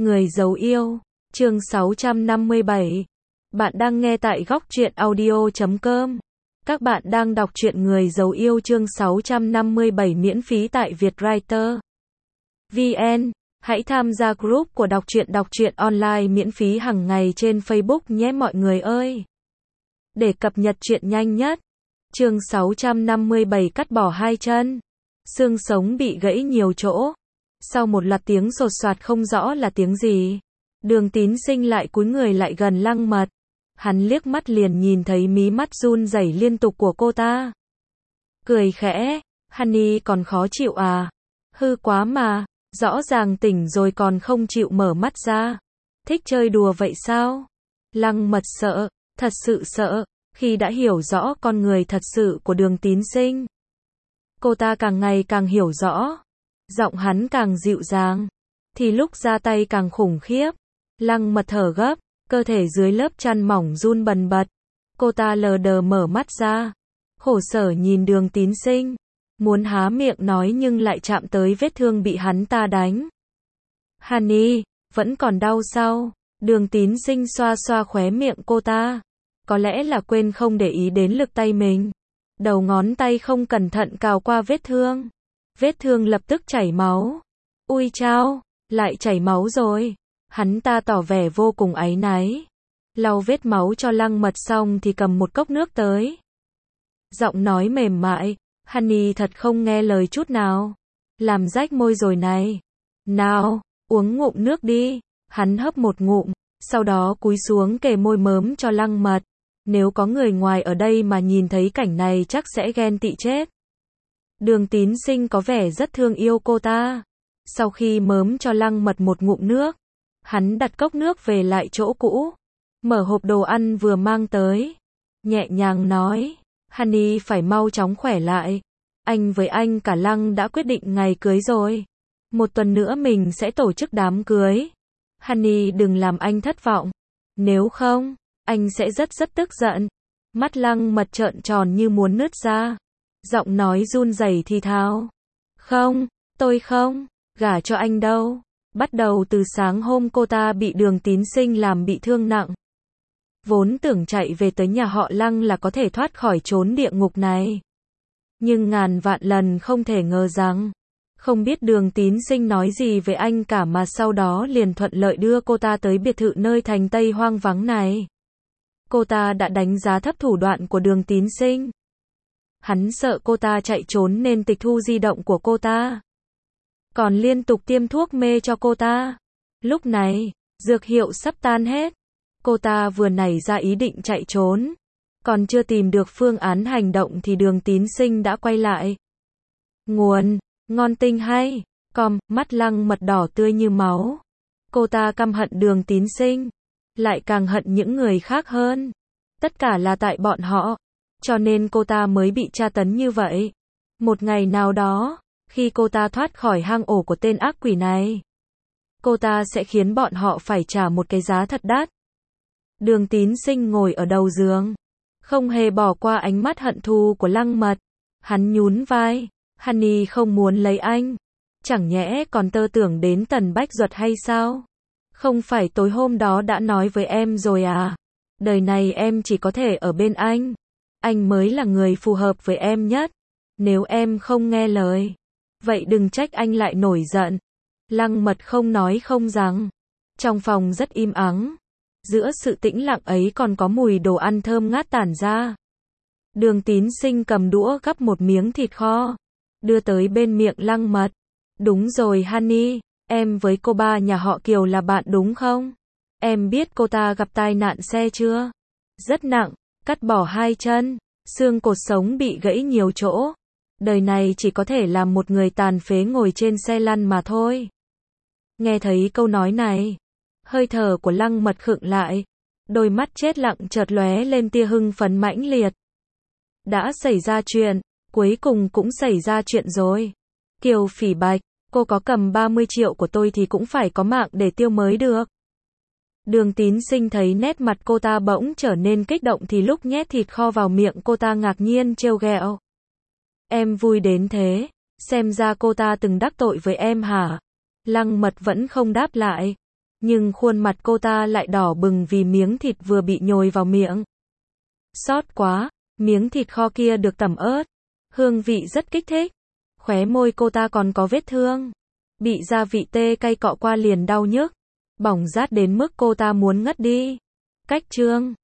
Người giấu yêu, chương 657. Bạn đang nghe tại góc truyện audio.com. Các bạn đang đọc truyện Người giấu yêu chương 657 miễn phí tại Vietwriter VN. Hãy tham gia group của đọc truyện online miễn phí hàng ngày trên Facebook nhé mọi người ơi. Để cập nhật truyện nhanh nhất. Chương 657 cắt bỏ hai chân. Xương sống bị gãy nhiều chỗ. Sau một loạt tiếng sột soạt không rõ là tiếng gì, Đường Tín Sinh lại cúi người lại gần Lăng Mật. Hắn liếc mắt liền nhìn thấy mí mắt run rẩy liên tục của cô ta. Cười khẽ, Honey còn khó chịu à? Hư quá mà, rõ ràng tỉnh rồi còn không chịu mở mắt ra. Thích chơi đùa vậy sao? Lăng Mật sợ, thật sự sợ, khi đã hiểu rõ con người thật sự của Đường Tín Sinh. Cô ta càng ngày càng hiểu rõ. Giọng hắn càng dịu dàng, thì lúc ra tay càng khủng khiếp. Lăng Mật thở gấp, cơ thể dưới lớp chăn mỏng run bần bật. Cô ta lờ đờ mở mắt ra, khổ sở nhìn Đường Tín Sinh, muốn há miệng nói nhưng lại chạm tới vết thương bị hắn ta đánh. Honey, vẫn còn đau sao? Đường Tín Sinh xoa xoa khóe miệng cô ta. Có lẽ là quên không để ý đến lực tay mình. Đầu ngón tay không cẩn thận cào qua vết thương. Vết thương lập tức chảy máu. Ui chao, lại chảy máu rồi. Hắn ta tỏ vẻ vô cùng áy náy. Lau vết máu cho Lăng Mật xong thì cầm một cốc nước tới. Giọng nói mềm mại, Honey thật không nghe lời chút nào. Làm rách môi rồi này. Nào, uống ngụm nước đi. Hắn hấp một ngụm, sau đó cúi xuống kề môi mớm cho Lăng Mật. Nếu có người ngoài ở đây mà nhìn thấy cảnh này chắc sẽ ghen tị chết. Đường Tín Sinh có vẻ rất thương yêu cô ta. Sau khi mớm cho Lăng Mật một ngụm nước, hắn đặt cốc nước về lại chỗ cũ, mở hộp đồ ăn vừa mang tới, nhẹ nhàng nói, Honey phải mau chóng khỏe lại. Anh với anh cả Lăng đã quyết định ngày cưới rồi. Một tuần nữa mình sẽ tổ chức đám cưới. Honey đừng làm anh thất vọng. Nếu không, anh sẽ rất tức giận. Mắt Lăng Mật trợn tròn như muốn nứt ra. Giọng nói run rẩy thì thào. Không, tôi không, gả cho anh đâu. Bắt đầu từ sáng hôm cô ta bị Đường Tín Sinh làm bị thương nặng. Vốn tưởng chạy về tới nhà họ Lăng là có thể thoát khỏi chốn địa ngục này. Nhưng ngàn vạn lần không thể ngờ rằng, không biết Đường Tín Sinh nói gì về anh cả mà sau đó liền thuận lợi đưa cô ta tới biệt thự nơi thành Tây hoang vắng này. Cô ta đã đánh giá thấp thủ đoạn của Đường Tín Sinh. Hắn sợ cô ta chạy trốn nên tịch thu di động của cô ta. Còn liên tục tiêm thuốc mê cho cô ta. Lúc này, dược hiệu sắp tan hết. Cô ta vừa nảy ra ý định chạy trốn. Còn chưa tìm được phương án hành động thì Đường Tín Sinh đã quay lại. Nguồn, ngon tinh hay. Mắt Lăng Mật đỏ tươi như máu. Cô ta căm hận Đường Tín Sinh. Lại càng hận những người khác hơn. Tất cả là tại bọn họ. Cho nên cô ta mới bị tra tấn như vậy. Một ngày nào đó, khi cô ta thoát khỏi hang ổ của tên ác quỷ này, cô ta sẽ khiến bọn họ phải trả một cái giá thật đắt. Đường Tín Sinh ngồi ở đầu giường, không hề bỏ qua ánh mắt hận thù của Lăng Mật. Hắn nhún vai, Honey không muốn lấy anh. Chẳng nhẽ còn tơ tưởng đến Tần Bách Duật hay sao? Không phải tối hôm đó đã nói với em rồi à? Đời này em chỉ có thể ở bên anh. Anh mới là người phù hợp với em nhất. Nếu em không nghe lời, vậy đừng trách anh lại nổi giận. Lăng Mật không nói không rằng. Trong phòng rất im ắng. Giữa sự tĩnh lặng ấy còn có mùi đồ ăn thơm ngát tản ra. Đường Tín Sinh cầm đũa gắp một miếng thịt kho, đưa tới bên miệng Lăng Mật. Đúng rồi Honey, em với cô ba nhà họ Kiều là bạn đúng không? Em biết cô ta gặp tai nạn xe chưa? Rất nặng, cắt bỏ hai chân, xương cột sống bị gãy nhiều chỗ. Đời này chỉ có thể làm một người tàn phế ngồi trên xe lăn mà thôi. Nghe thấy câu nói này, hơi thở của Lăng Mật khựng lại. Đôi mắt chết lặng chợt lóe lên tia hưng phấn mãnh liệt. Đã xảy ra chuyện, cuối cùng cũng xảy ra chuyện rồi. Kiều Phỉ Bạch, cô có cầm 30 triệu của tôi thì cũng phải có mạng để tiêu mới được. Đường Tín Sinh thấy nét mặt cô ta bỗng trở nên kích động thì lúc nhét thịt kho vào miệng cô ta ngạc nhiên trêu ghẹo. Em vui đến thế, xem ra cô ta từng đắc tội với em hả? Lăng Mật vẫn không đáp lại. Nhưng khuôn mặt cô ta lại đỏ bừng vì miếng thịt vừa bị nhồi vào miệng. Xót quá, miếng thịt kho kia được tẩm ớt. Hương vị rất kích thích. Khóe môi cô ta còn có vết thương. Bị gia vị tê cay cọ qua liền đau nhức. Bỏng rát đến mức cô ta muốn ngất đi. Cách chương